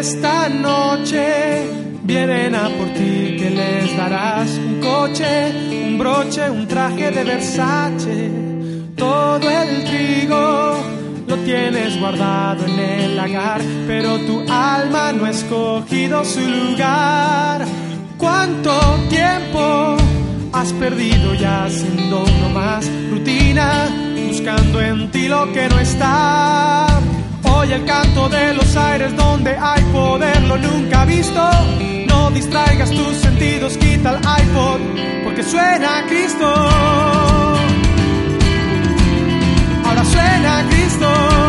Esta noche vienen a por ti, que les darás un coche, un broche, un traje de Versace. Todo el trigo lo tienes guardado en el lagar, pero tu alma no ha escogido su lugar. ¿Cuánto tiempo has perdido ya siendo uno más rutina, buscando en ti lo que no está? Oye el canto de los aires donde hay poder lo nunca visto. No distraigas tus sentidos, quita el iPod, porque suena Cristo. Ahora suena Cristo.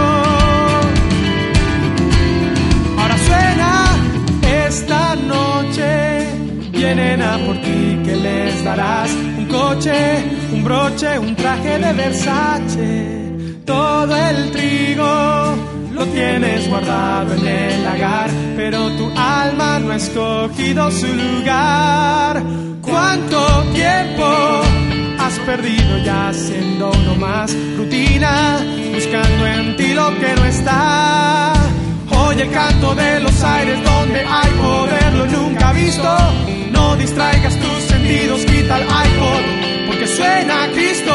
Ahora suena. Esta noche vienen a por ti, que les darás un coche, un broche, un traje de Versace. Todo el trigo lo tienes guardado en el lagar, pero tu alma no ha escogido su lugar. ¿Cuánto tiempo has perdido ya siendo uno más rutina, buscando en ti lo que no está? Oye el canto de los aires donde hay poder lo nunca visto. No distraigas tus sentidos, quita el iPod, porque suena Cristo.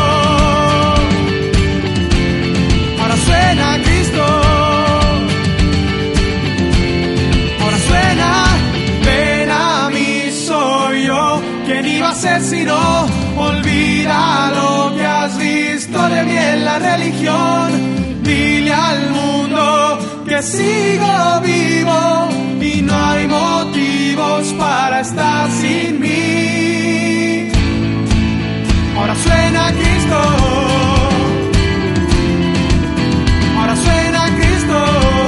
Ahora suena Cristo. Ahora suena. Ven a mí, soy yo. ¿Quién iba a ser si no? Olvida lo que has visto de mí en la religión. Dile al mundo que sigo vivo y no hay motivos para estar sin mí. Ahora suena Cristo. Ahora suena Cristo.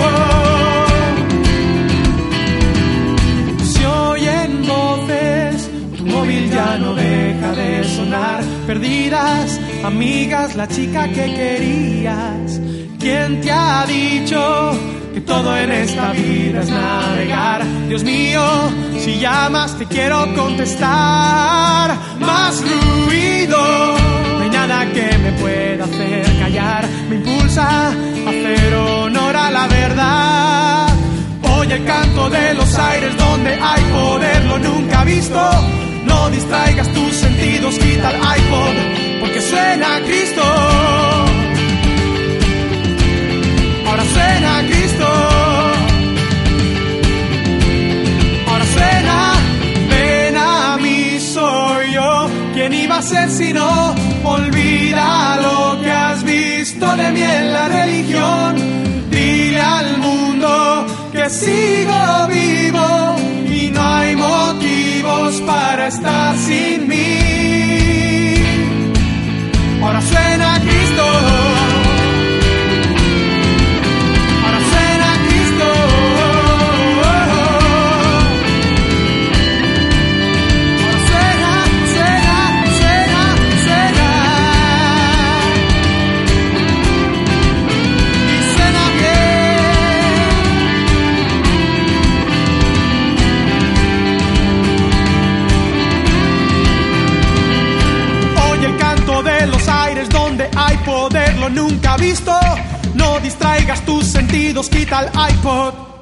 Se oyen voces, tu móvil ya no deja de sonar. Perdidas, amigas, la chica que querías. ¿Quién te ha dicho que todo en esta vida es navegar? Dios mío, si llamas te quiero contestar. Más ruido, no hay nada que me pueda hacer callar. Me impulsa a hacer honor a la verdad. Oye el canto de los aires donde hay poder lo nunca visto. No distraigas tus sentidos, quita el iPod, porque suena Cristo. Ahora suena Cristo. Ahora suena. Ven a mí, soy yo. ¿Quién iba a ser si no? Olvida lo que has visto de mí en la religión. Dile al mundo que sigo vivo y no hay motivos para estar sin mí. Ahora suena Cristo. De los aires donde hay poder lo nunca visto. No distraigas tus sentidos, quita el iPod.